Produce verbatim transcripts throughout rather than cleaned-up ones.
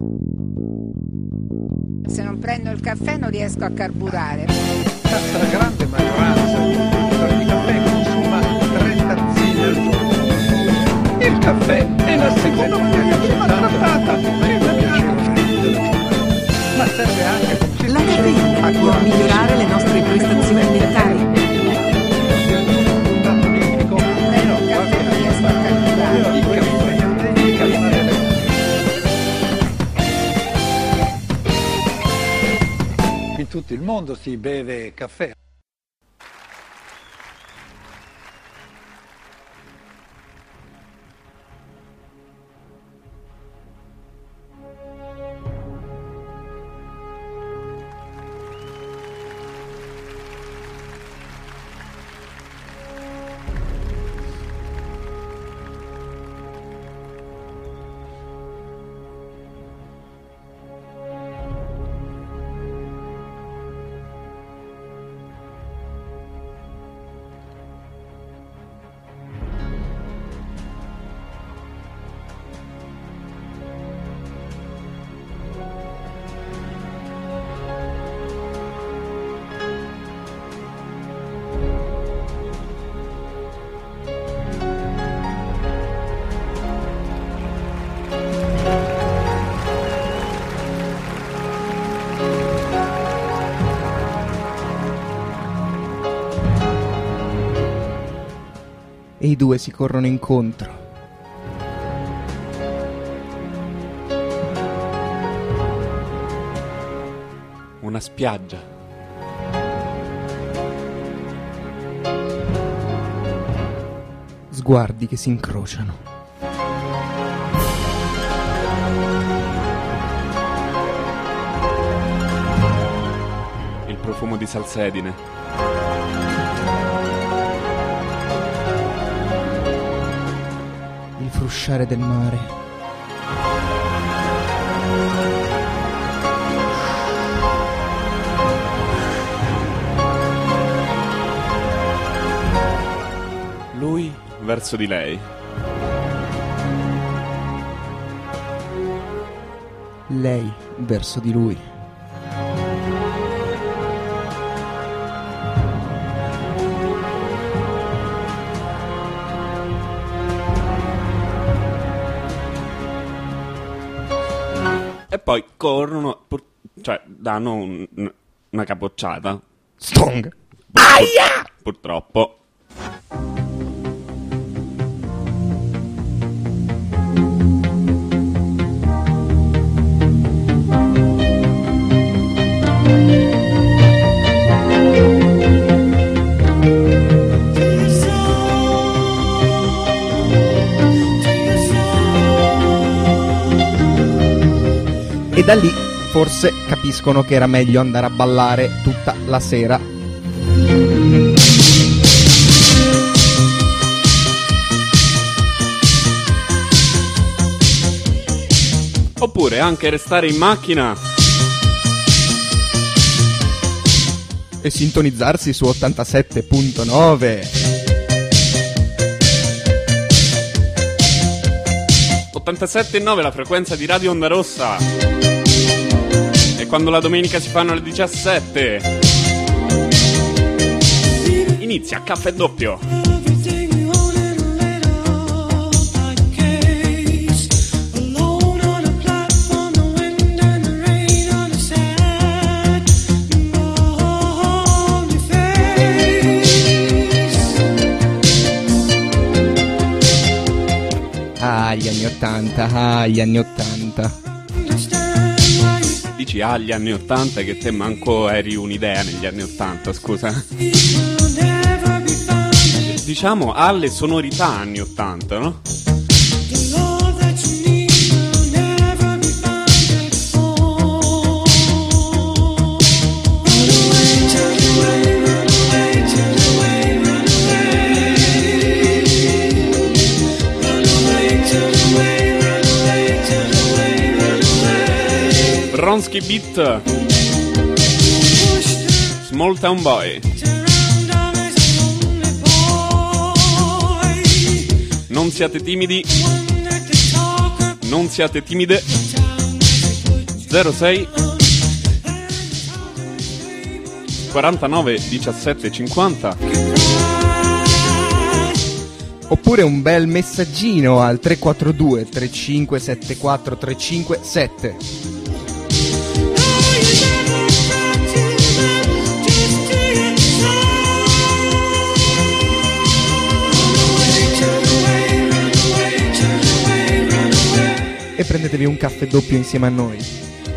Se non prendo il caffè non riesco a carburare. La stragrande maggioranza di caffè consuma tre tazzine al giorno. Il caffè è la seconda più maltrattata. Ma serve anche la caffeina può migliorare le nostre prestazioni mentali. In tutto il mondo si beve caffè. E i due si corrono incontro. Una spiaggia. Sguardi che si incrociano. Il profumo di salsedine. Il frusciare del mare. Lui verso di lei. Lei verso di lui. E poi corrono, pur- cioè danno un- un- una capocciata. Stong! Pur- Aia! Purtroppo. E da lì forse capiscono che era meglio andare a ballare tutta la sera. Oppure anche restare in macchina E sintonizzarsi su ottantasette virgola nove. ottantasette virgola nove la frequenza di Radio Onda Rossa. E quando la domenica si fanno le diciassette inizia Caffè Doppio. Ah, gli anni ottanta, ah, gli anni ottanta. Dici ah, gli anni ottanta che te manco eri un'idea negli anni ottanta, scusa. Diciamo alle sonorità anni ottanta, no? Bronski Beat, Small Town Boy. Non siate timidi, non siate timide. zero sei quarantanove diciassette cinquanta. Oppure un bel messaggino al tre quattro due tre cinque sette quattro tre cinque sette. E prendetevi un caffè doppio insieme a noi.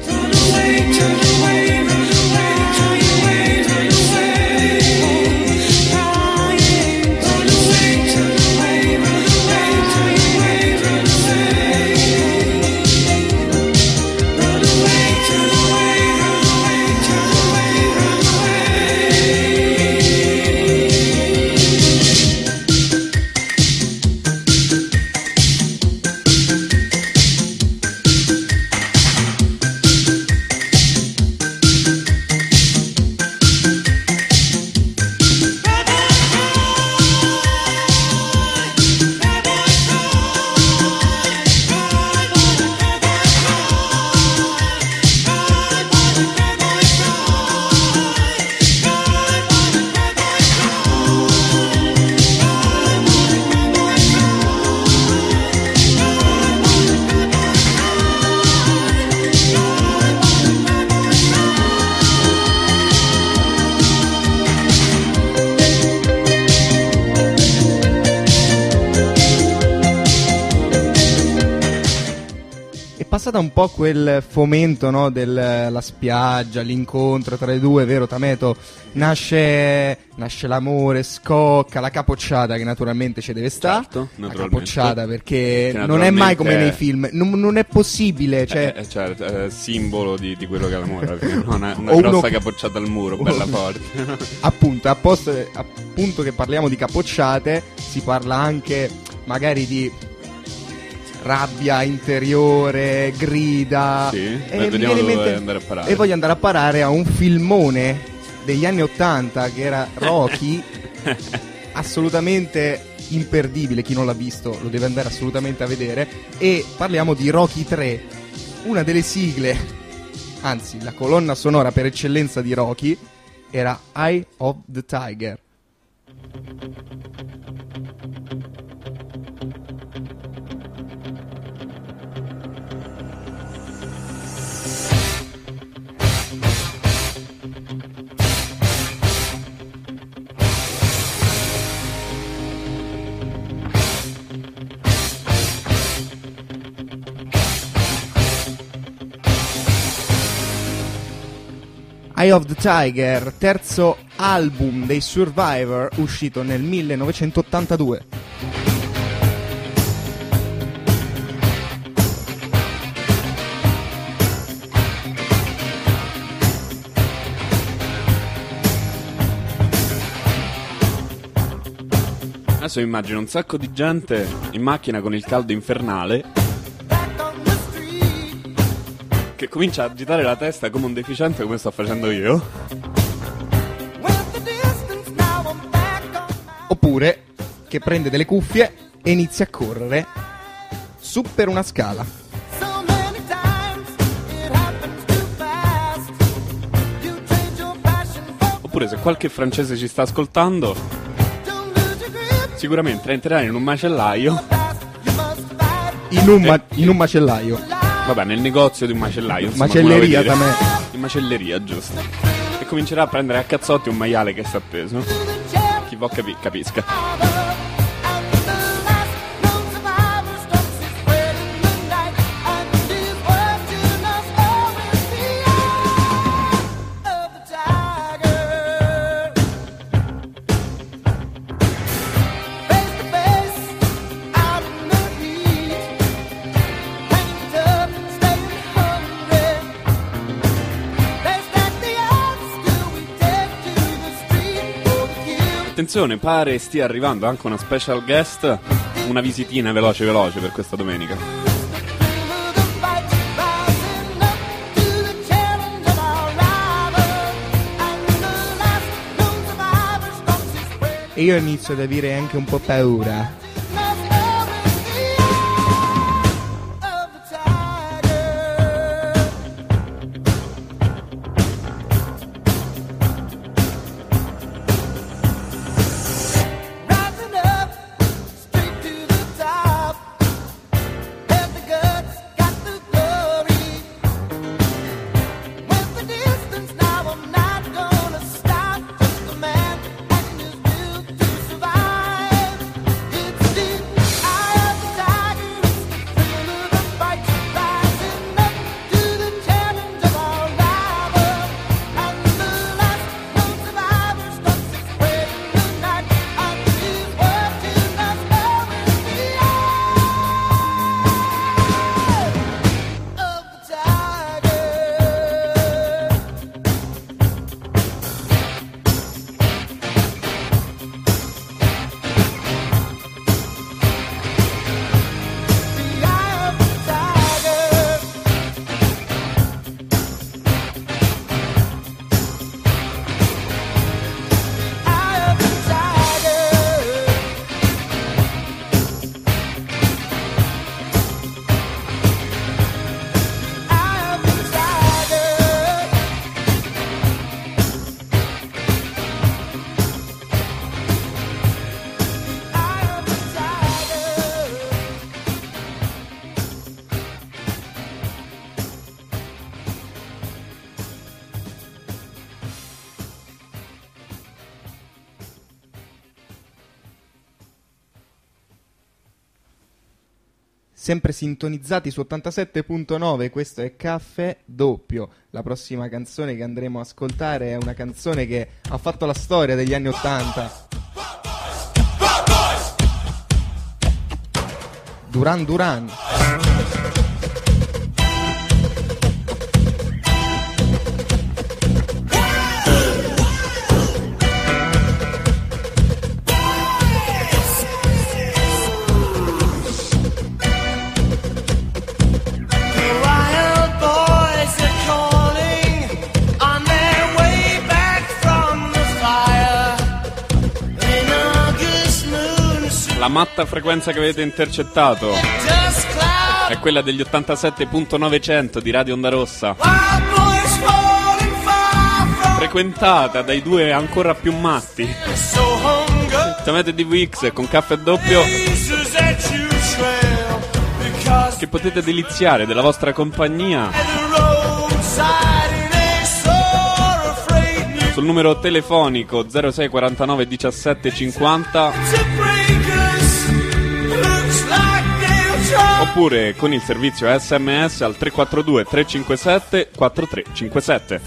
Passata un po' quel fomento, no, della spiaggia, l'incontro tra i due, vero Tameto? Nasce, nasce l'amore, scocca, la capocciata che naturalmente ci deve stare. Certo, la naturalmente. capocciata perché Che non è mai come naturalmente nei film, non, non è possibile, cioè... È, è, cioè, è simbolo di, di quello che è l'amore, una, una O grossa uno- capocciata al muro, bella forte. appunto, apposta, appunto che parliamo di capocciate, si parla anche magari di rabbia interiore, grida. Sì, e beh, mi vediamo viene in dove mente- andare a parare. E voglio andare a parare a un filmone degli anni ottanta che era Rocky, assolutamente imperdibile. Chi non l'ha visto lo deve andare assolutamente a vedere. E parliamo di Rocky tre, una delle sigle, anzi la colonna sonora per eccellenza di Rocky era Eye of the Tiger. Eye of the Tiger, terzo album dei Survivor, uscito nel millenovecentottantadue. Adesso immagino un sacco di gente in macchina con il caldo infernale che comincia a agitare la testa come un deficiente, come sto facendo io. Oppure che prende delle cuffie e inizia a correre su per una scala. Oppure se qualche francese ci sta ascoltando, sicuramente entrerà in un macellaio. In un, ma- in un macellaio. Vabbè, nel negozio di un macellaio, insomma, Macelleria come la vuoi da dire? me. In macelleria, giusto. E comincerà a prendere a cazzotti un maiale che sta appeso. Chi può capi- capisca. Attenzione, pare stia arrivando anche una special guest, una visitina veloce veloce per questa domenica. E io inizio ad avere anche un po' paura. sempre sintonizzati su ottantasette virgola nove, questo è Caffè Doppio. La prossima canzone che andremo a ascoltare è una canzone che ha fatto la storia degli anni ottanta. Duran Duran. La matta frequenza che avete intercettato è quella degli ottantasette virgola novecento di Radio Onda Rossa, frequentata dai due ancora più matti, Tamete D V X con Caffè Doppio, che potete deliziare della vostra compagnia sul numero telefonico zero sei quarantanove diciassette cinquanta oppure con il servizio S M S al tre quattro due tre cinque sette quattro tre cinque sette.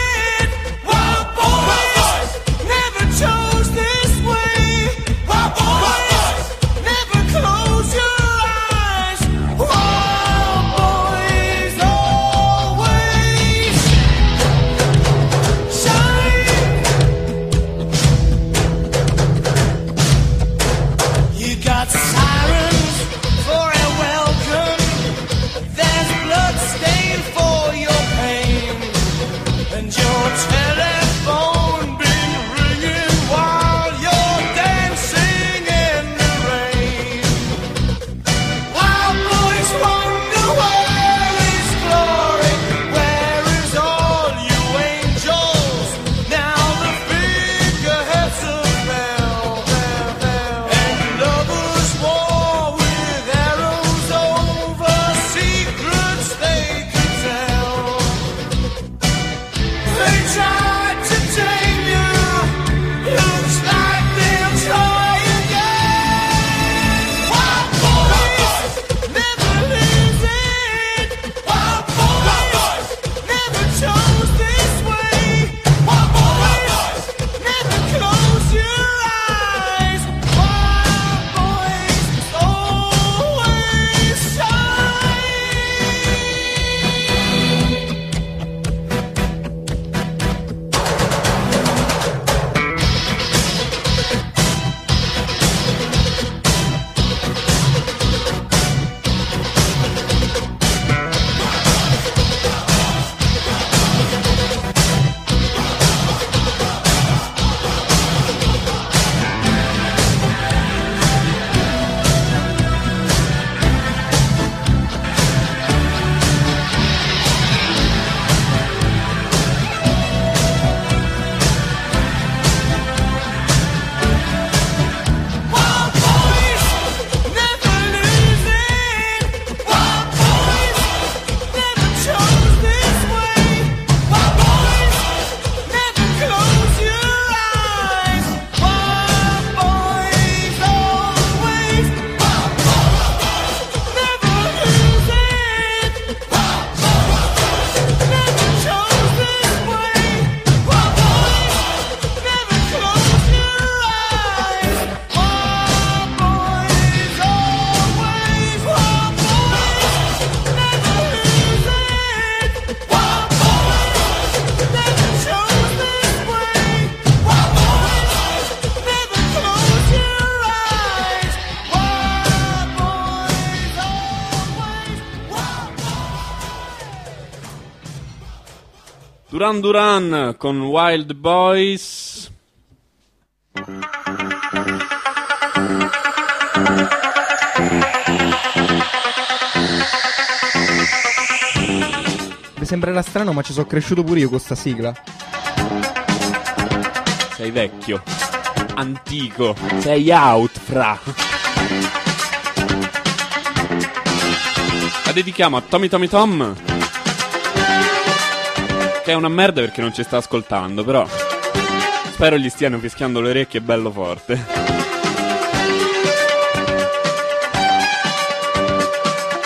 Duran Duran con Wild Boys. Mi sembrerà strano, ma ci sono cresciuto pure io con sta sigla. Sei vecchio, antico, sei out, fra. La dedichiamo a Tommy Tommy Tom, che è una merda perché non ci sta ascoltando, però spero gli stiano fischiando le orecchie bello forte.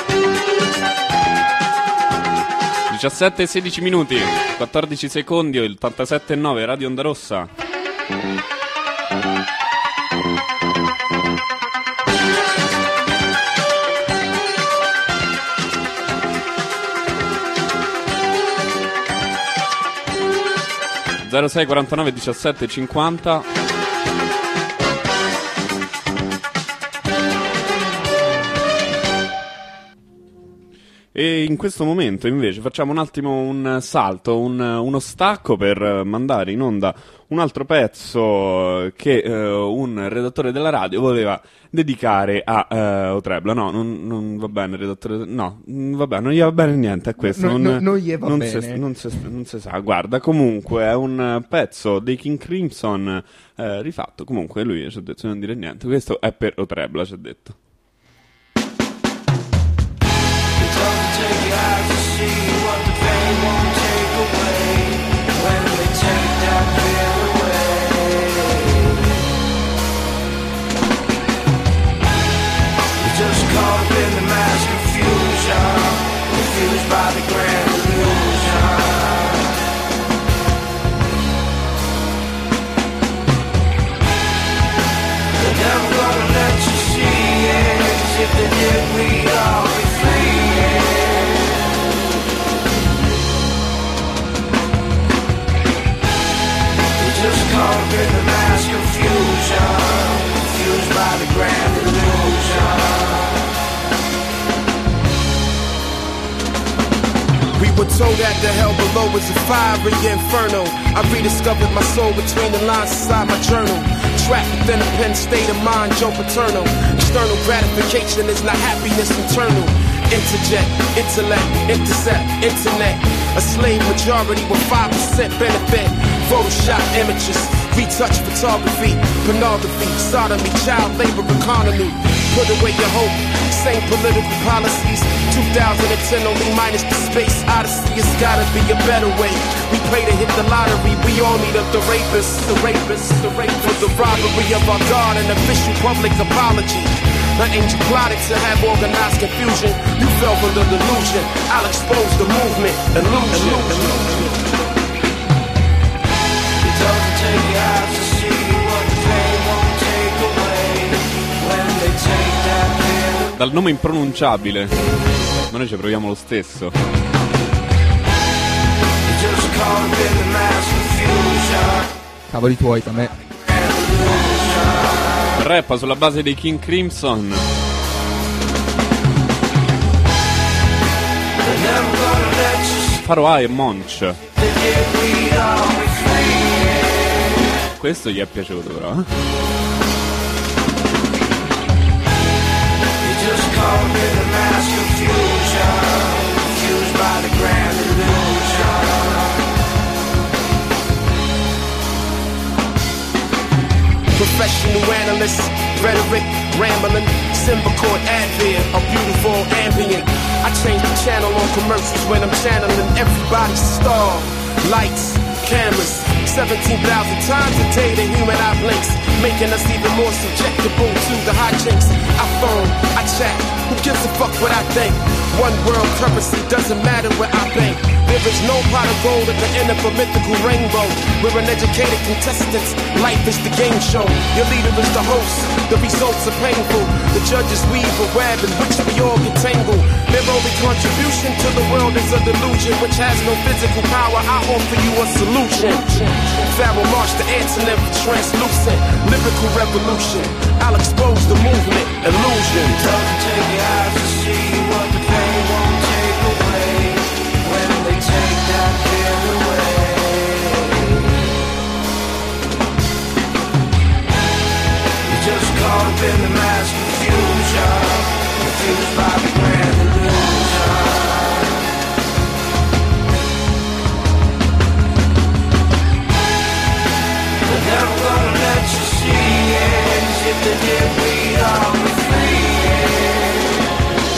diciassette e sedici minuti, quattordici secondi, il ottantasette e nove Radio Onda Rossa. zero sei quarantanove diciassette cinquanta. E in questo momento invece facciamo un attimo un salto, un, uno stacco per mandare in onda un altro pezzo che uh, un redattore della radio voleva dedicare a uh, Otrebla. No, non, non va bene, redattore. No, vabbè, non gli va bene niente a questo. No, non, no, non gli va non bene. Si, non, si, non si sa. Guarda, comunque è un pezzo dei King Crimson uh, rifatto. Comunque lui ci ha detto di non dire niente. Questo è per Otrebla, ci ha detto. By the grand illusion, they're never gonna let you see it. 'Cause if they did, we'd all be free. We're just caught up in the mass confusion, confused by the grand illusion. We were told that the hell below is a fiery inferno. I rediscovered my soul between the lines inside my journal. Trapped within a pen state of mind, Joe Paterno. External gratification is not happiness internal. Interject, intellect, intercept, internet. A slave majority with five percent benefit. Photoshop images, retouch photography, pornography, sodomy, child labor economy. Put away your hope, same political policies. two thousand ten only minus the space odyssey. It's gotta be a better way. We pray to hit the lottery. We all need up the rapists, the rapists, the rapists. For the robbery of our God and official public apology. The angel plotted to have organized confusion. You fell for the delusion. I'll expose the movement. Illusion. Illusion. It doesn't take your eyes to see what they won't take away. When they take that pill. Dal nome impronunciabile, ma noi ci proviamo lo stesso. Just caught up in the mass confusion. Cavoli tuoi, da me. Rappa sulla base dei King Crimson. Faroai e Monch. Questo gli è piaciuto però. Just caught up in the mass confusion, confused by the grand illusion. Professional analyst, rhetoric, rambling, Symbicort Advent, a beautiful ambient. I change the channel on commercials when I'm channeling everybody's star. Lights, cameras, seventeen thousand times a day the human eye blinks, making us even more subjectable to the hijinks. I phone, I chat, who gives a fuck what I think? One world currency, doesn't matter where I bank. There is no pot of gold at the end of a mythical rainbow. We're uneducated contestants, life is the game show. Your leader is the host, the results are painful. The judges weave a web in which we all get tangled. Their only contribution to the world is a delusion which has no physical power. I offer you a solution. Pharaoh march the antonym for translucent. Lyrical revolution, I'll expose the movement. Illusion. Doesn't take your eyes to see what the pain won't take away. When they take that pill away. You're just caught up in the mass confusion, confused by the grand illusion. They're never gonna let you see it. If they did, we'd all be free.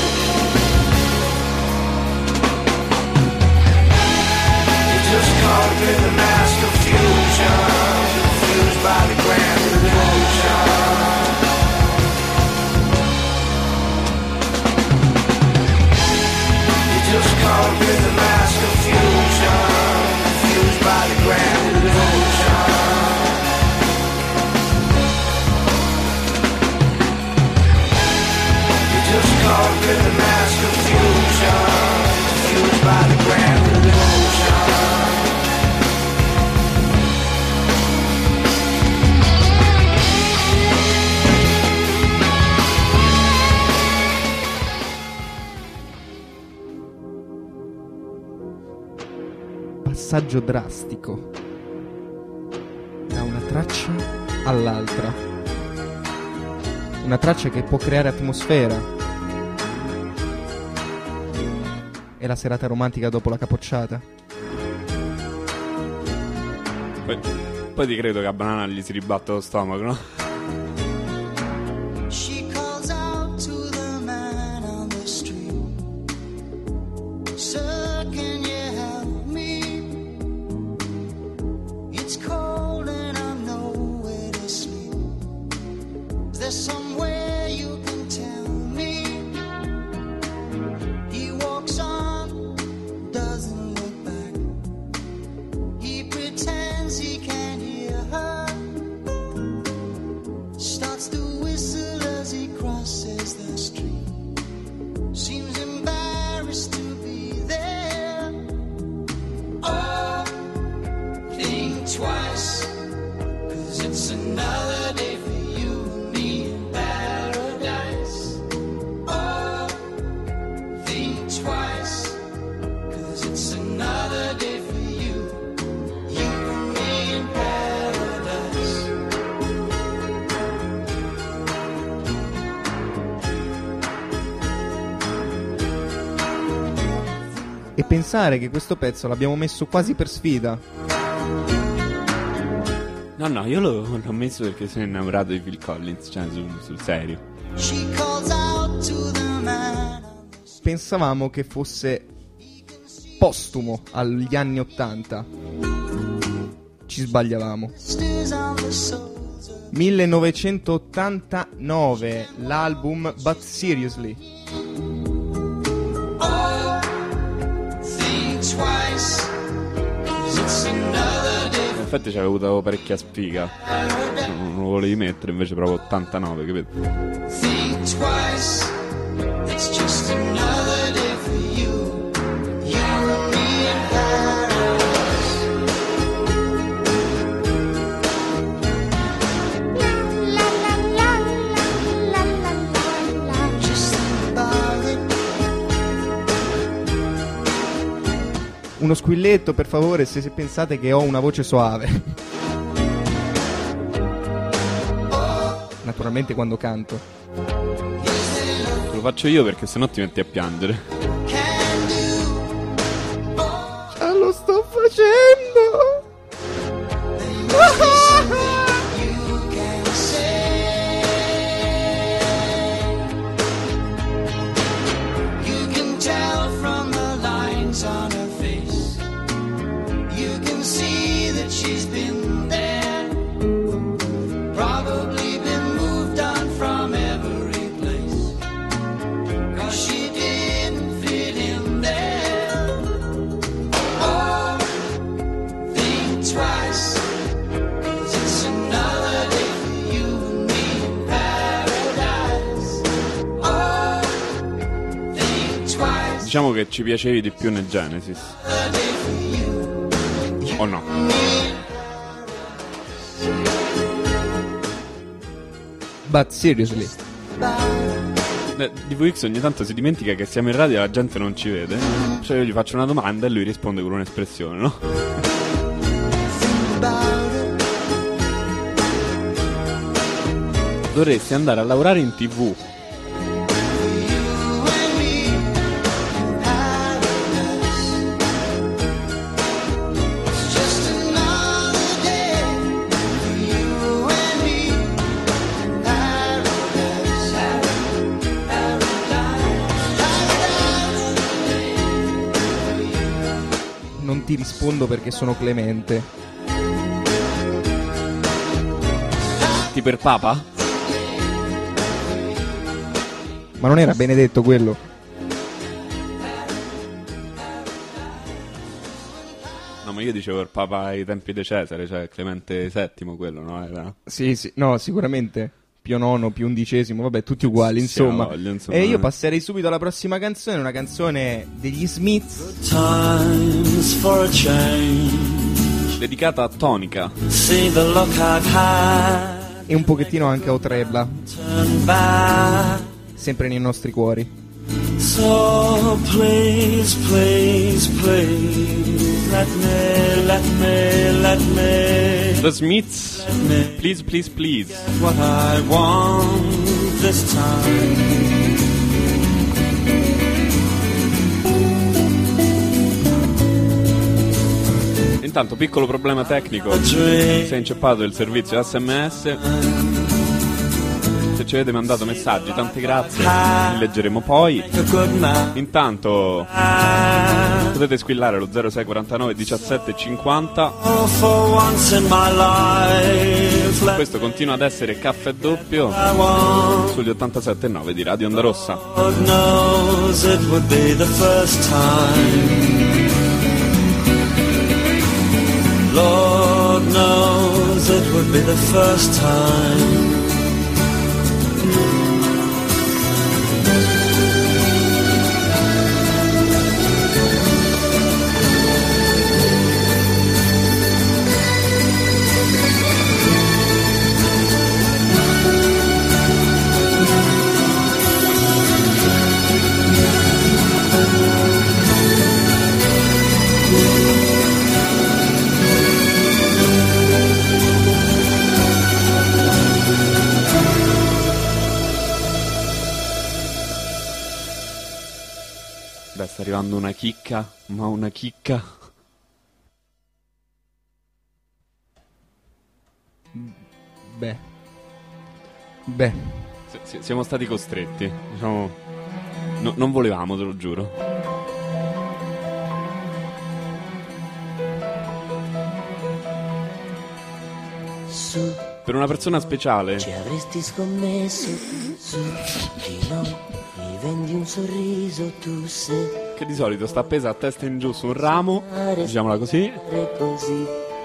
passaggio drastico da una traccia all'altra, una traccia che può creare atmosfera. È la serata romantica dopo la capocciata. Poi, poi ti credo che a Banana gli si ribatte lo stomaco, no? She calls out to the man on the street. Sir, can you help me? It's cold and I'm nowhere to sleep. Is there somewhere you can tell me? He walks on, doesn't look back. He pretends he can't hear her. Starts to whistle as he crosses the street. Seems embarrassed to be there. Oh, think twice, 'cause it's another day for you and me in paradise. Oh, think twice, 'cause it's another day for you, you and me in paradise. E pensare che questo pezzo l'abbiamo messo quasi per sfida. No, no, io l'ho, l'ho messo perché sono innamorato di Phil Collins, cioè sul, sul serio. She calls out to the man. Pensavamo che fosse postumo agli anni ottanta. Ci sbagliavamo. Stirs on the souls of millenovecentottantanove, l'album But Seriously. oh, think twice, 'cause it's another day In effetti c'avevo avuto parecchia sfiga. Non lo volevi mettere, invece proprio ottantanove, capito? think twice, it's just another day for you, you and me in paradise. Just think about it. Uno squilletto, per favore, se se pensate che ho una voce soave. Naturalmente quando canto. Lo faccio io perché sennò ti metti a piangere. Can do Ah, lo sto facendo! you can say. You can tell from the lines on her face. You can see that she's been there. Probably been moved on from every place. 'Cause she didn't fit in there. Oh, think twice. 'Cause it's another day for you and me in paradise. Oh, think twice. Diciamo che ci piacevi di più nel Genesis. Another day for you, O no? But seriously. Eh, D V X ogni tanto si dimentica che siamo in radio e la gente non ci vede. Cioè io gli faccio una domanda e lui risponde con un'espressione, no? think about it. Dovresti andare a lavorare in tivù. You and me in paradise. It's just another day for you and me in paradise. Paradise. Non ti rispondo perché sono clemente. Ti per papa? Ma non era Benedetto quello? No, ma io dicevo per papa ai tempi di Cesare, cioè Clemente settimo quello, no? Era... Sì, sì, no, sicuramente. Pio nono, Pio undicesimo, vabbè, tutti uguali, Sì, insomma. voglio, insomma. E io passerei subito alla prossima canzone, una canzone degli Smiths. Times for a change. Dedicata a Tonica. See the look I've had. E un pochettino anche a Otrebla, Turn back. sempre nei nostri cuori. So please, please, please let me, let me, let me. The Smiths, please, please, please. What I want this time. Intanto, piccolo problema tecnico, si è inceppato il servizio S M S. Se ci avete mandato messaggi, tante grazie, li leggeremo poi. Intanto potete squillare lo zero sei quarantanove diciassette cinquanta. Questo continua ad essere Caffè Doppio sugli ottantasette e nove di Radio Onda Rossa. Lord knows it would be the first time. Beh, sta arrivando una chicca, ma una chicca. Beh. Beh. S- s- siamo stati costretti, diciamo. No, non volevamo, te lo giuro. Su, Per una persona speciale, ci avresti scommesso, su, di noi, mi vendi un sorriso, tu sei che di solito sta appesa a testa in giù su un ramo, diciamola così. così.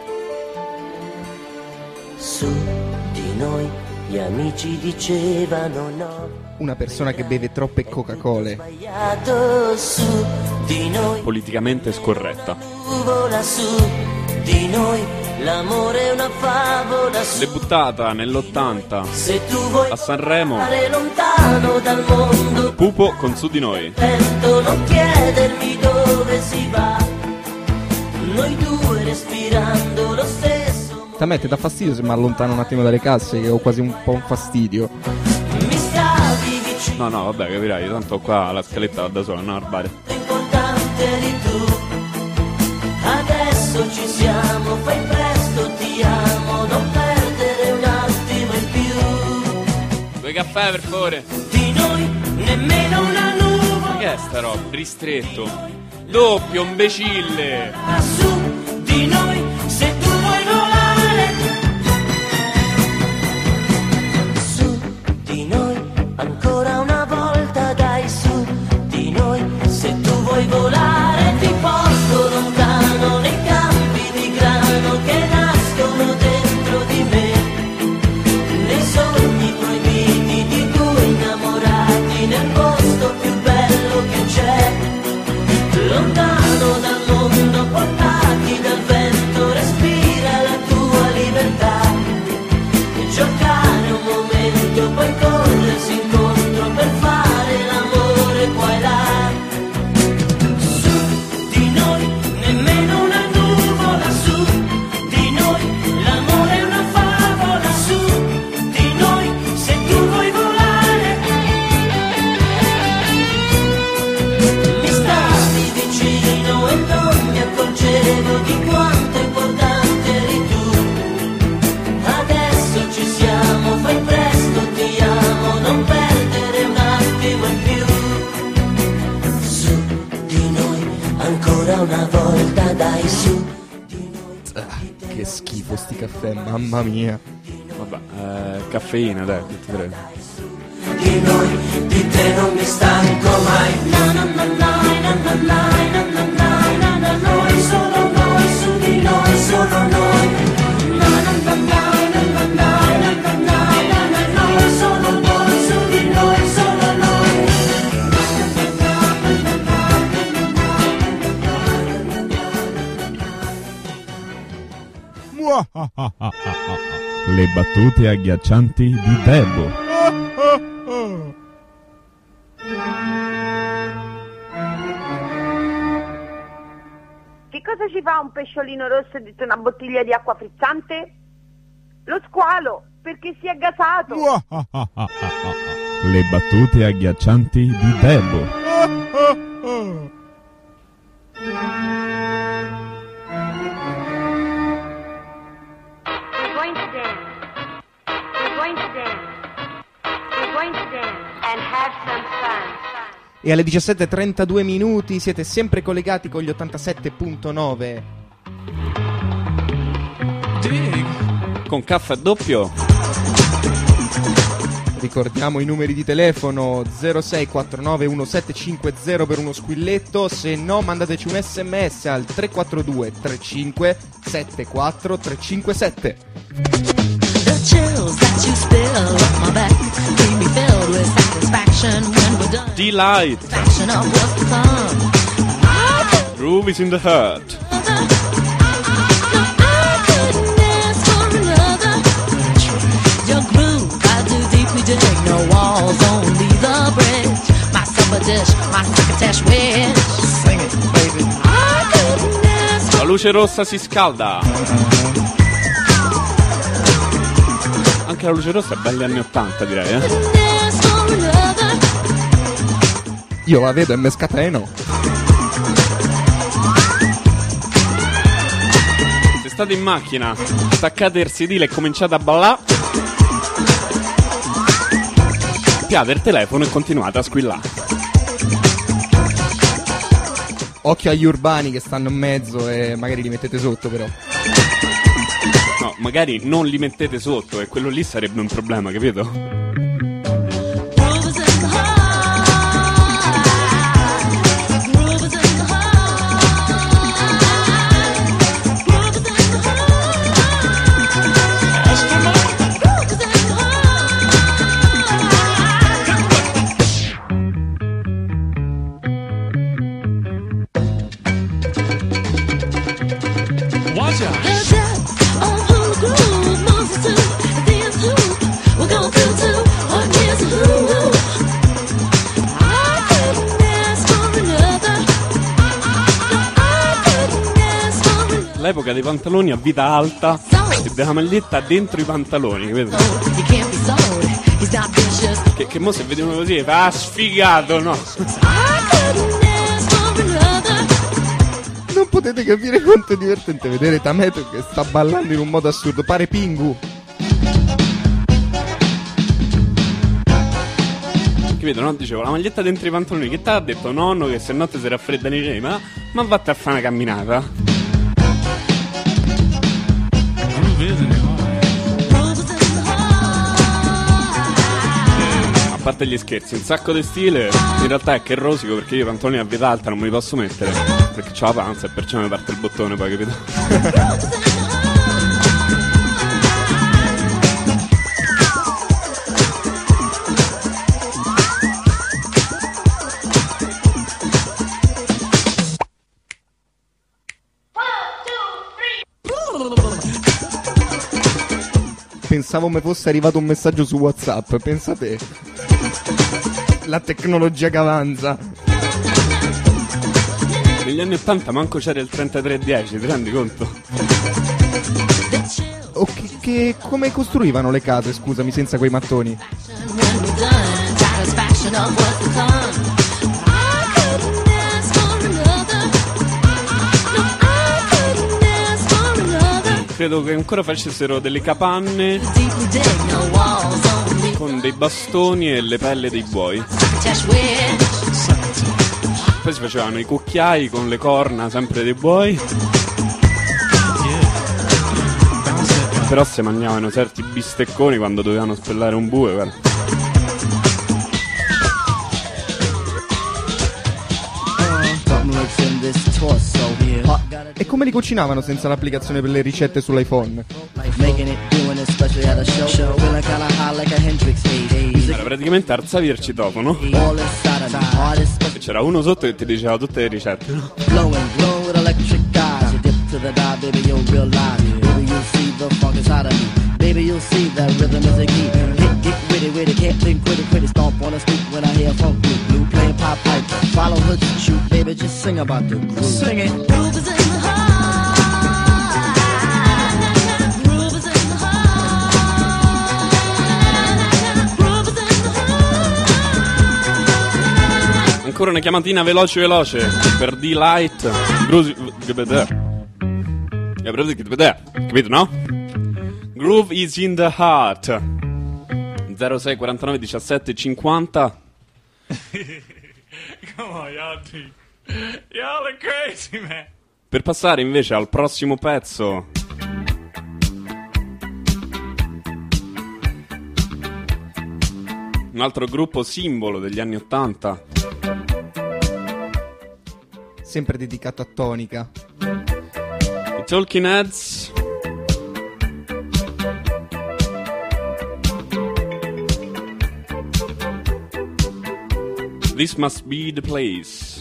Su, di noi, gli amici dicevano no, Una persona che beve troppe Coca-Cola. sbagliato, su, di noi, Politicamente scorretta. vola su, di noi, l'amore è una favola, su, Debuttata nell'ottanta se tu vuoi a Sanremo, stare lontano dal mondo, Pupo con Su di noi. attento, non chiedermi dove si va, noi due respirando lo stesso, A me ti dà fastidio se mi allontano un attimo dalle casse, che ho quasi un po' un fastidio. mi stavi vicino, No, no, vabbè, capirai, tanto qua la scaletta va da sola, no, al bar. importante eri tu, adesso ci siamo, fai presto, ti amo, non perdere un attimo in più, Due caffè, per favore. di noi nemmeno una nuvola, Che è sta roba? Ristretto. Doppio, imbecille. su, di noi, se tu vuoi volare, su, di noi, ancora una volta, dai, su, di noi, se tu vuoi volare, ti porto lontano nei campi di grano che nascono dentro di me, nei sogni proibiti di due innamorati, nel posto più bello che c'è, lontano dal mondo, portati dal vento, respira la tua libertà, e giocare un momento, poi corrersi incontro per fare l'amore qua e là, su, di noi, nemmeno una nuvola, su, di noi, l'amore è una favola, su, di noi, se tu vuoi volare, mi stavi vicino e non mi accorgevo di quanto importante eri tu, adesso ci siamo, fai presto, ti amo, non perdere un attimo in più, su, di noi, ancora una volta, dai, su, Ah, che schifo sti caffè, mamma mia. Vabbè, eh, caffeina, dai, che ti prego. di noi, di te non mi stanco mai, na na na na na na na na na na na, noi, solo noi, su di noi, solo noi, na na na na na na na na na na, noi, solo noi, su di noi, solo noi. Le battute agghiaccianti di Debbo. che cosa ci fa un pesciolino rosso dentro una bottiglia di acqua frizzante? Lo squalo, perché si è gasato. Le battute agghiaccianti di Debo. We're going to dance. We're going to dance. We're going to dance and have some fun. E alle diciassette e trentadue minuti siete sempre collegati con gli ottantasette virgola nove. Con caffè doppio. Ricordiamo i numeri di telefono zero sei quattro nove uno sette cinque zero per uno squilletto, se no mandateci un sms al tre quattro due tre cinque sette quattro tre cinque sette. The chills that you spill up my back leave me filled with satisfaction when we're done. Delight. Faction of what's to come. Groove is in the heart. Your groove, I do deeply dig. No walls, only the bridge. My supper dish, my crocketesh wish. Sing it, baby. I couldn't ask. La luce rossa si scalda. Anche la luce rossa è bella anni ottanta, direi, eh? Io la vedo, è mescateno. Se state in macchina, staccate il sedile e cominciate a ballare, piate il telefono e continuate a squillare. Occhio agli urbani che stanno in mezzo e magari li mettete sotto, però. No, magari non li mettete sotto e quello lì sarebbe un problema, capito? L'epoca dei pantaloni a vita alta e della maglietta dentro i pantaloni, capito? Che, che mo se vedi uno così fa sfigato, no? Non potete capire quanto è divertente vedere Tameto che sta ballando in un modo assurdo, pare Pingu. Capito, no? Dicevo, la maglietta dentro i pantaloni, che t'ha detto nonno che se no te si raffreddano i reni, ma, ma vatte a fare una camminata. A parte gli scherzi, un sacco di stile. In realtà è che rosico perché io i pantaloni a vita alta non me li posso mettere perché c'ho la panza e perciò mi parte il bottone, poi, capito? Pensavo mi fosse arrivato un messaggio su WhatsApp, pensate. La tecnologia che avanza. Negli anni ottanta manco c'era il trentatré dieci, ti rendi conto? Oh, che, che, come costruivano le case, scusami, senza quei mattoni? Credo che ancora facessero delle capanne con dei bastoni e le pelle dei buoi. Poi si facevano i cucchiai con le corna sempre dei buoi. Però si mangiavano certi bistecconi quando dovevano spellare un bue, guarda. E come li cucinavano senza l'applicazione per le ricette sull'iPhone? Era praticamente alzavi il citofono e c'era uno sotto che ti diceva tutte le ricette, no? Follow her to shoot, baby, just sing about the groove. Sing it. Groove is in the heart. ancora una chiamatina veloce veloce per D-Light. Groove... Capito, no? Groove is in the heart. zero sei quarantanove diciassette cinquanta. Come on, y'all, dude. Y'all are crazy, man. Per passare invece al prossimo pezzo. Un altro gruppo simbolo degli anni ottanta. Sempre dedicato a Tonica. I Talking Heads. This must be the place.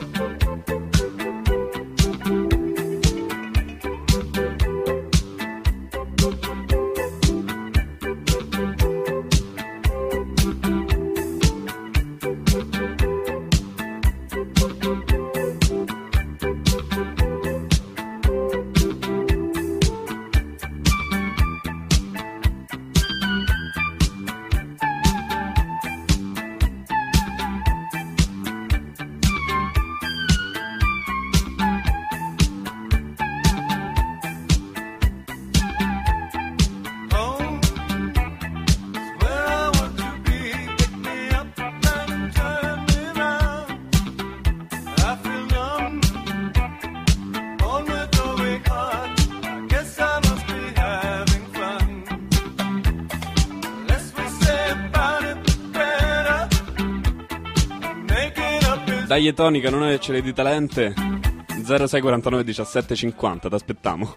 Dai Tonica, non avercele di talente. zero sei quarantanove diciassette cinquanta, t'aspettiamo.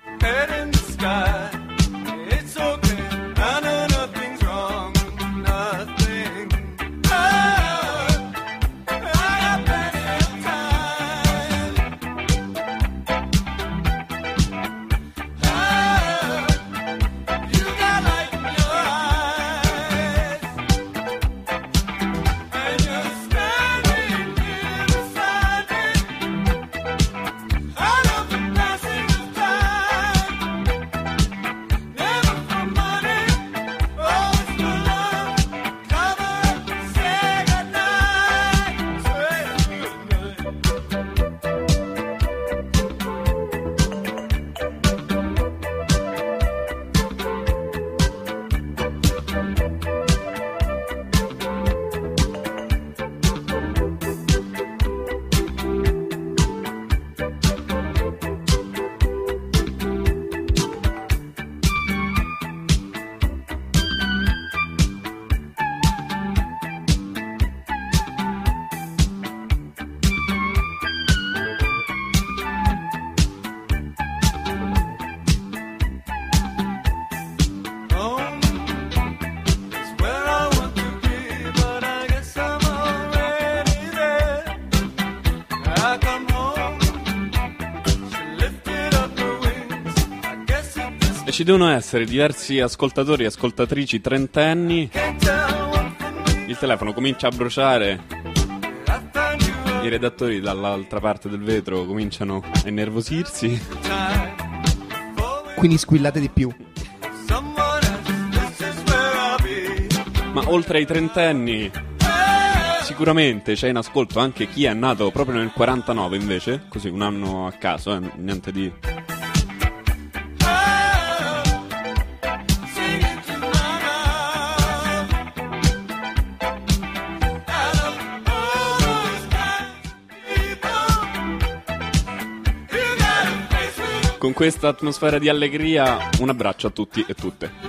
Ci devono essere diversi ascoltatori e ascoltatrici trentenni. Il telefono comincia a bruciare. I redattori dall'altra parte del vetro cominciano a innervosirsi. Quindi squillate di più. Ma oltre ai trentenni sicuramente c'è in ascolto anche chi è nato proprio nel quarantanove invece. Così un anno a caso, eh, niente di... Con questa atmosfera di allegria, un abbraccio a tutti e tutte.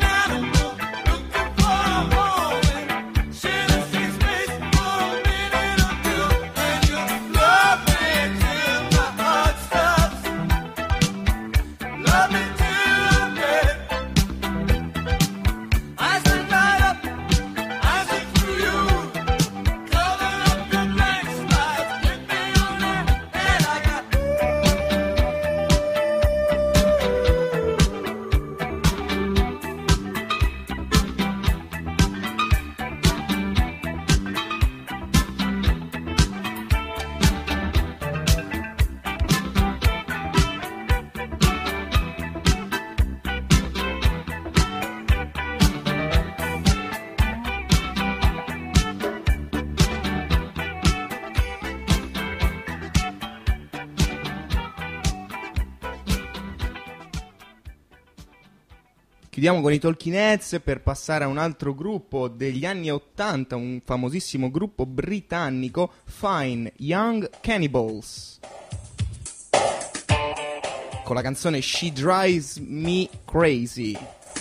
Chiudiamo con i Talking Heads per passare a un altro gruppo degli anni ottanta, un famosissimo gruppo britannico, Fine Young Cannibals, con la canzone She Drives Me Crazy.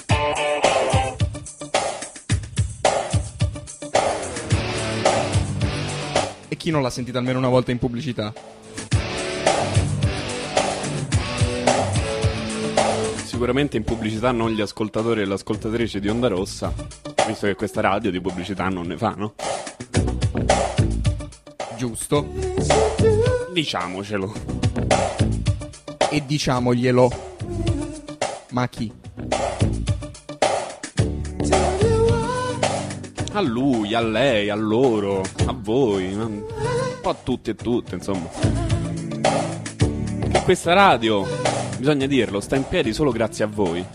E chi non l'ha sentita almeno una volta in pubblicità? Sicuramente in pubblicità non gli ascoltatori e le ascoltatrici di Onda Rossa, visto che questa radio di pubblicità non ne fa, no? Giusto. Diciamocelo. E diciamoglielo. Ma a chi? A lui, a lei, a loro, a voi, un po' a tutti e tutte, insomma. Che questa radio, bisogna dirlo, sta in piedi solo grazie a voi.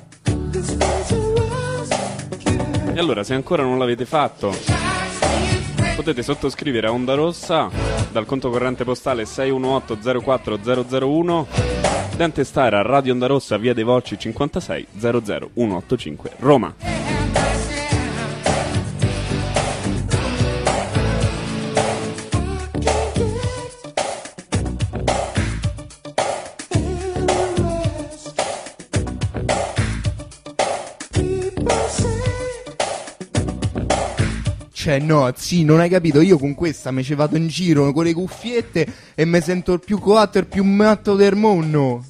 E allora, se ancora non l'avete fatto, potete sottoscrivere a Onda Rossa dal conto corrente postale sei uno otto zero quattro zero zero uno, da intestare a Radio Onda Rossa, via dei Volci cinquantasei, zero zero uno otto cinque, Roma. Cioè no, sì, non hai capito, io con questa me ci vado in giro con le cuffiette e mi sento il più coatto e il più matto del mondo.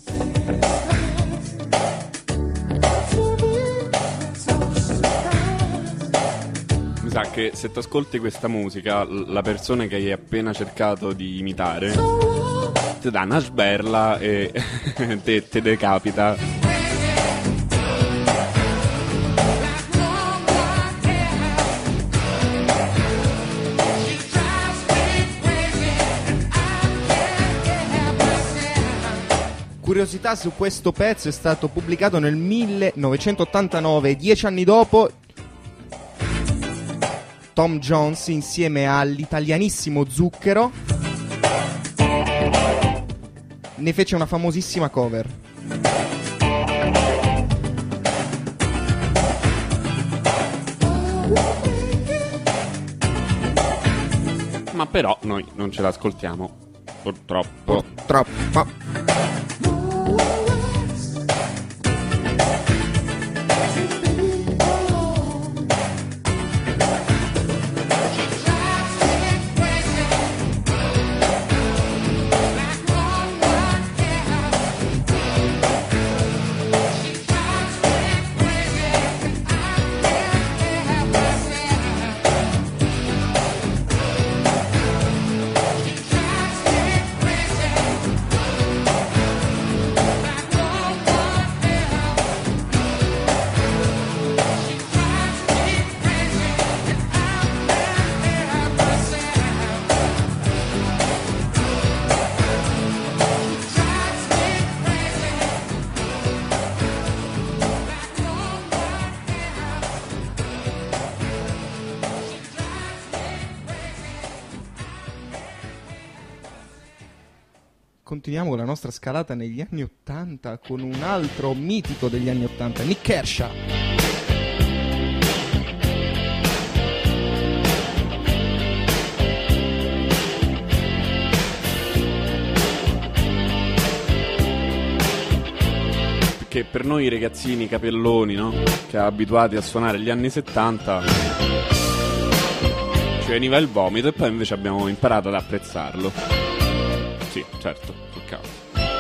Mi sa che se ti ascolti questa musica, la persona che hai appena cercato di imitare ti dà una sberla e te, te decapita. Curiosità su questo pezzo: è stato pubblicato nel millenovecentottantanove, dieci anni dopo Tom Jones insieme all'italianissimo Zucchero ne fece una famosissima cover. Ma però noi non ce l'ascoltiamo, purtroppo. Purtroppo. Continuiamo con la nostra scalata negli anni ottanta con un altro mitico degli anni ottanta, Nick Kershaw. Che per noi ragazzini capelloni, no? Che abituati a suonare gli anni settanta, ci veniva il vomito, e poi invece abbiamo imparato ad apprezzarlo. Sì, certo, sul cavolo.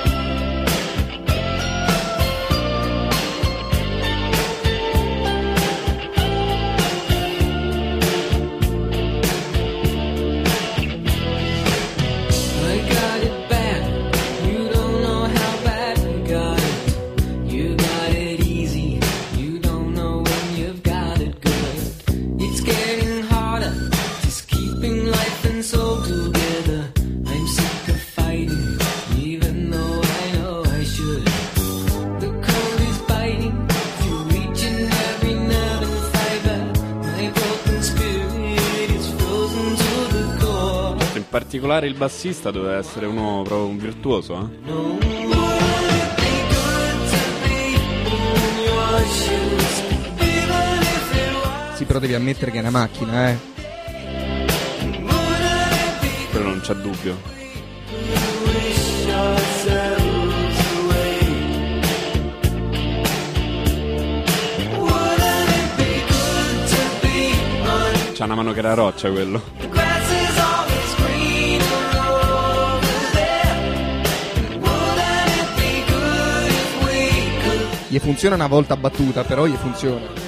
In particolare il bassista doveva essere uno proprio un virtuoso, eh? però devi ammettere che è una macchina, eh. Quello non c'è dubbio. C'ha una mano che era roccia quello. Gli funziona una volta battuta, però gli funziona.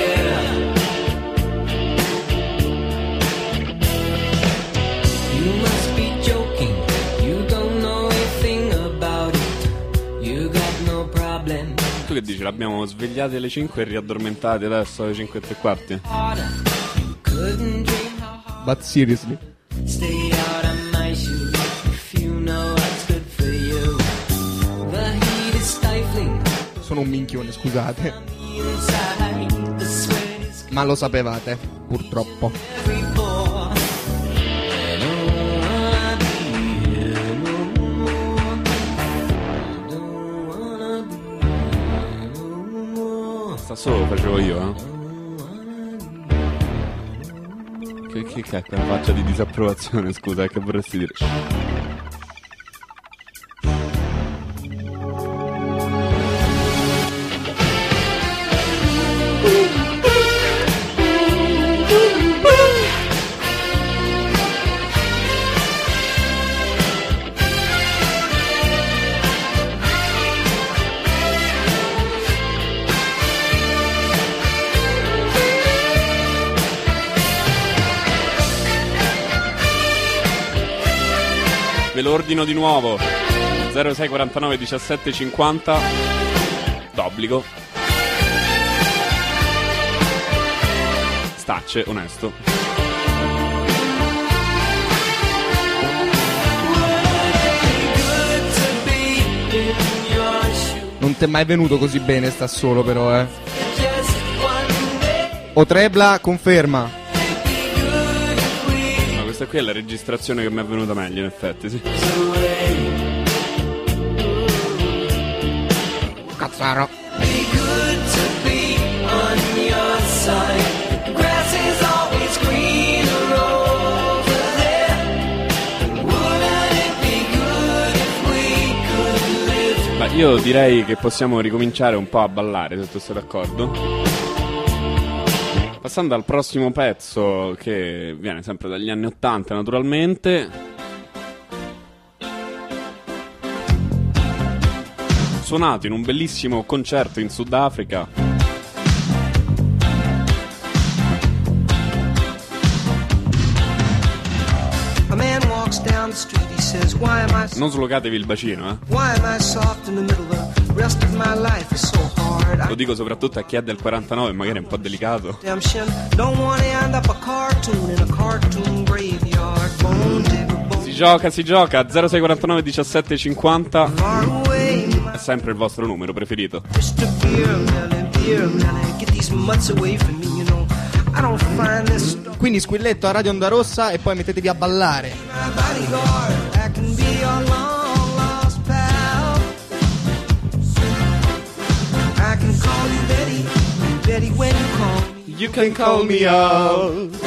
Tu che dici? L'abbiamo svegliati alle cinque e riaddormentati adesso alle cinque e tre quarti? But seriously. Stay out of my shoes if you know what's good for you. The heat is stifling. Sono un minchione, scusate. Inside the sweat is Ma lo sapevate, purtroppo. every pore. I don't wanna be here no more. I don't wanna be here no more. Sta solo lo facevo io, eh? Che, che, che è quella faccia di disapprovazione, scusa, che vorresti dire? Ve lo ordino di nuovo. zero sei quarantanove diciassette cinquanta. D'obbligo. Stacce, onesto. Non ti è mai venuto così bene, sta solo però, eh. O Trebla conferma. Questa qui è la registrazione che mi è venuta meglio, in effetti, sì. Cazzaro. Beh, io direi che possiamo ricominciare un po' a ballare, se tu sei d'accordo. Passando al prossimo pezzo, che viene sempre dagli anni ottanta naturalmente. Suonato in un bellissimo concerto in Sudafrica. A man walks down the street, he says, why am I Non slogatevi il bacino, eh. why am I soft in the middle? The rest of my life is so hard. Lo dico soprattutto a chi è del quarantanove, magari è un po' delicato. Redemption, don't want to end up a cartoon in a cartoon graveyard. Bone digger, bone Si gioca, si gioca, zero sei quarantanove diciassette cinquanta. È sempre il vostro numero preferito. Mister Beer Melly, Beer Melly, get these mutts away from me, you know. I don't find this stuff. Quindi squilletto a Radio Onda Rossa e poi mettetevi a ballare. My bodyguard, I can be your long lost pal. I can call you Betty, Betty when you call me. You can call me out.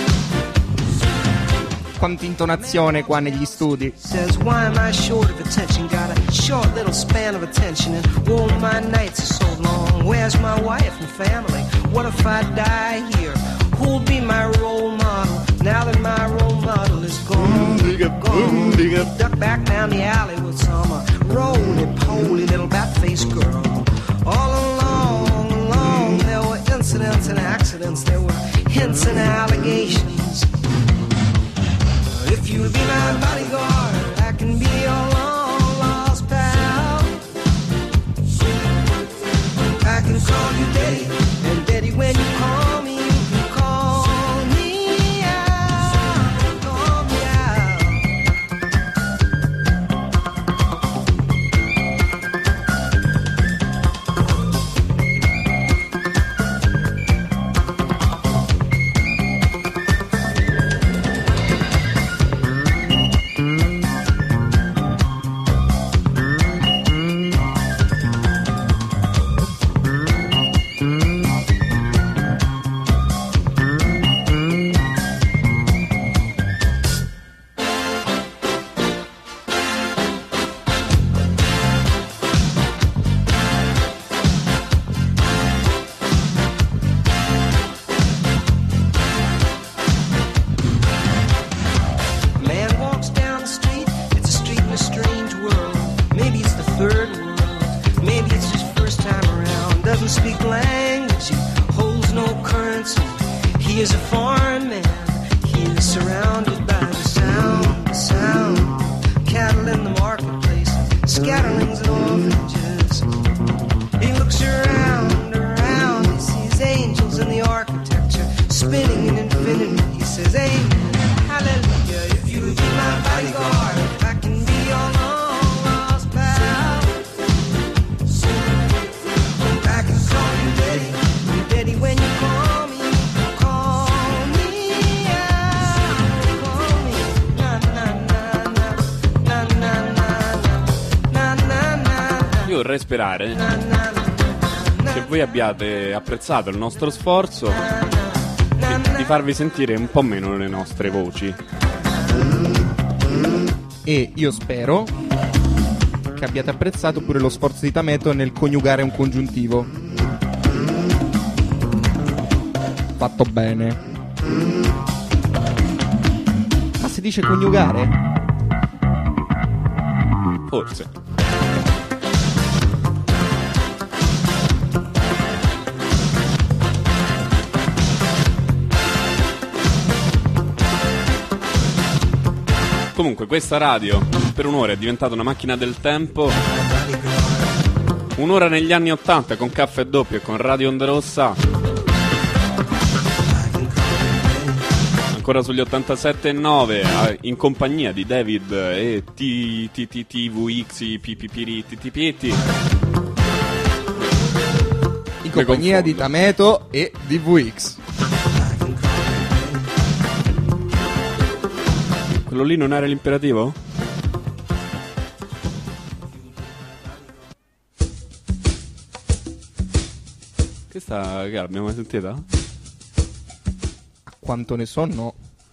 Quanta intonazione qua negli studi. Says, why am I short of attention? Got a short little span of attention, and oh, my nights are so long. Where's my wife and family? What if I die here? Who'll be my role model now that my role model is gone? Gone. Duck back down the alley with some uh, roly-poly little bat-faced girl. All along, along, there were incidents and accidents. There were hints and allegations. If you'll be my bodyguard, I can be your long lost pal. I can call you Daddy, and Daddy when you call me, you can call me out, call me out. speak language, he holds no currency. He is a foreign man, he is surrounded by the sound, the sound. Cattle in the marketplace, scatterlings and orphanages. He looks around, around, he sees angels in the architecture, spinning in infinity. He says, amen, hallelujah, if you be my bodyguard, if I can be your long lost pal. I can call you Daddy, you Daddy when you call me, call me out, call me, na na na na, na na na na. Io vorrei sperare che voi abbiate apprezzato il nostro sforzo di, di farvi sentire un po' meno le nostre voci. E io spero che abbiate apprezzato pure lo sforzo di Tameto nel coniugare un congiuntivo. Fatto bene. Ma si dice coniugare? Forse. Comunque questa radio per un'ora è diventata una macchina del tempo. Un'ora negli anni ottanta con Caffè Doppio e con Radio Onda Rossa. Ancora sugli ottantasette e nove in compagnia di David e T T T T V X P P P T T P T. In compagnia di Tameto e D V X. Quello lì non era l'imperativo? Questa che l'abbiamo mai sentita? A quanto ne so, no.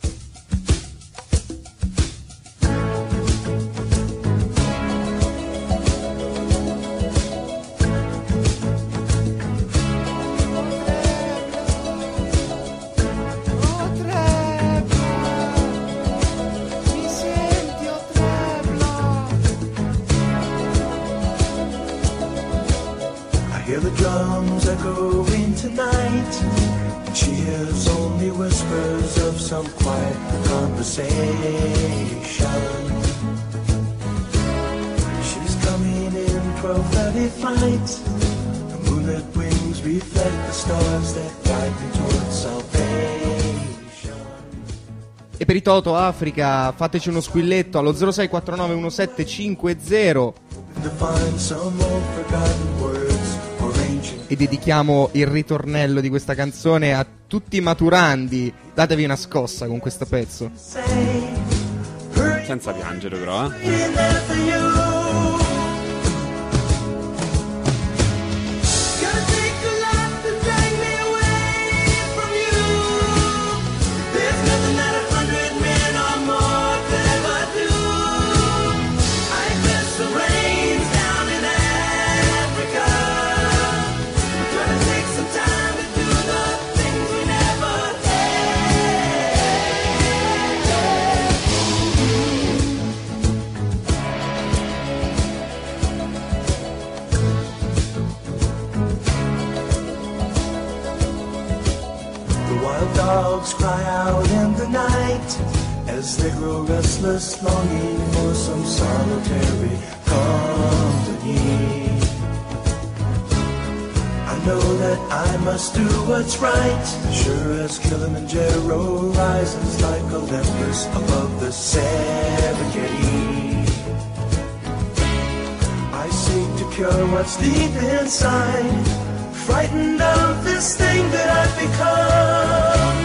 E per i Toto Africa fateci uno squilletto allo zero sei quattro nove uno sette cinque zero e dedichiamo il ritornello di questa canzone a tutti i maturandi. Datevi una scossa con questo pezzo. Senza piangere però, eh. Cry out in the night as they grow restless, longing for some solitary company. I know that I must do what's right, sure as Kilimanjaro rises like Olympus above the Serengeti. I seek to cure what's deep inside, frightened of this thing that I've become.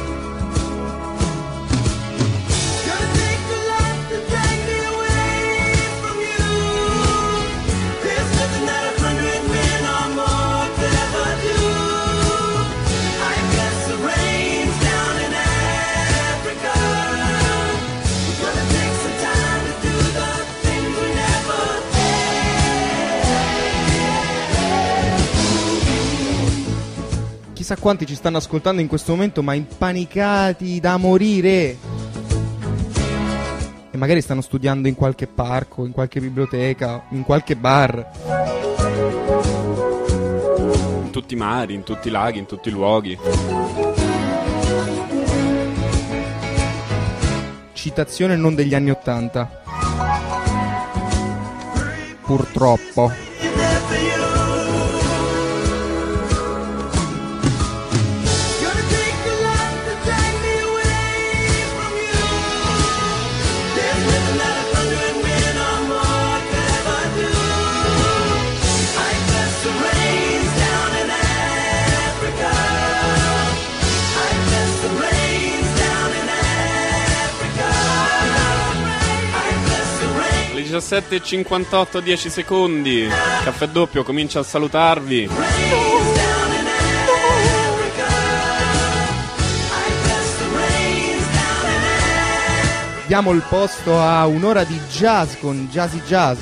Chissà quanti ci stanno ascoltando in questo momento, ma impanicati da morire. E magari stanno studiando in qualche parco, in qualche biblioteca, in qualche bar. tutti i mari, in tutti i laghi, in tutti i luoghi. Citazione non degli anni ottanta. Purtroppo. diciassette e cinquantotto, dieci secondi. Caffè Doppio comincia a salutarvi. Diamo il posto a un'ora di jazz con Jazzy Jazz.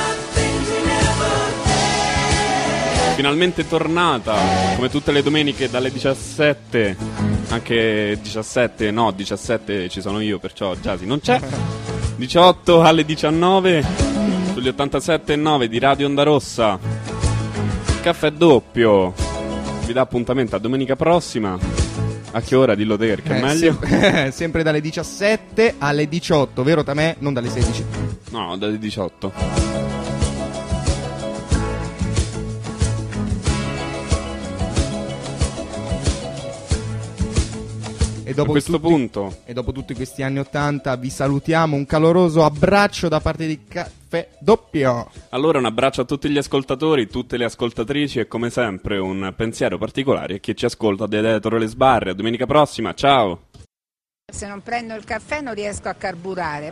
Finalmente tornata, come tutte le domeniche dalle diciassette. Anche diciassette, no, diciassette ci sono io, perciò Jazzy non c'è. diciotto alle diciannove sugli ottantasette e nove di Radio Onda Rossa. Caffè Doppio vi dà appuntamento a domenica prossima. A che ora? Dillo te, che è eh, meglio. Sempre, sempre dalle diciassette alle diciotto, vero Tamè? Non dalle sedici. No, dalle diciotto. E dopo, a questo tutti, punto e dopo tutti questi anni ottanta vi salutiamo, un caloroso abbraccio da parte di Caffè Doppio. Allora un abbraccio a tutti gli ascoltatori, tutte le ascoltatrici e come sempre un pensiero particolare a chi ci ascolta dietro le sbarre. A domenica prossima, ciao! Se non prendo il caffè non riesco a carburare.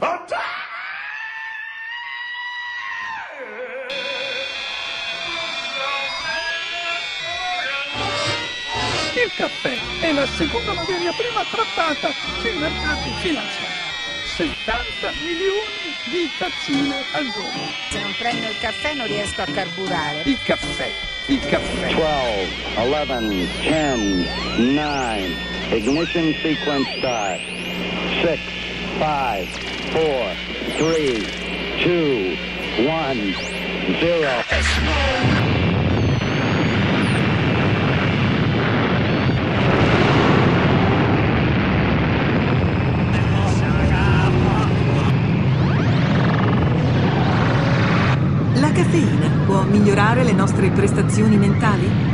Il caffè è la seconda materia prima trattata sui mercati finanziari. settanta milioni di tazzine al giorno. Se non prendo il caffè non riesco a carburare. Il caffè, il caffè. twelve, eleven, ten, nine, ignition sequence start. six, five, four, three, two, one, zero. La caffeina può migliorare le nostre prestazioni mentali?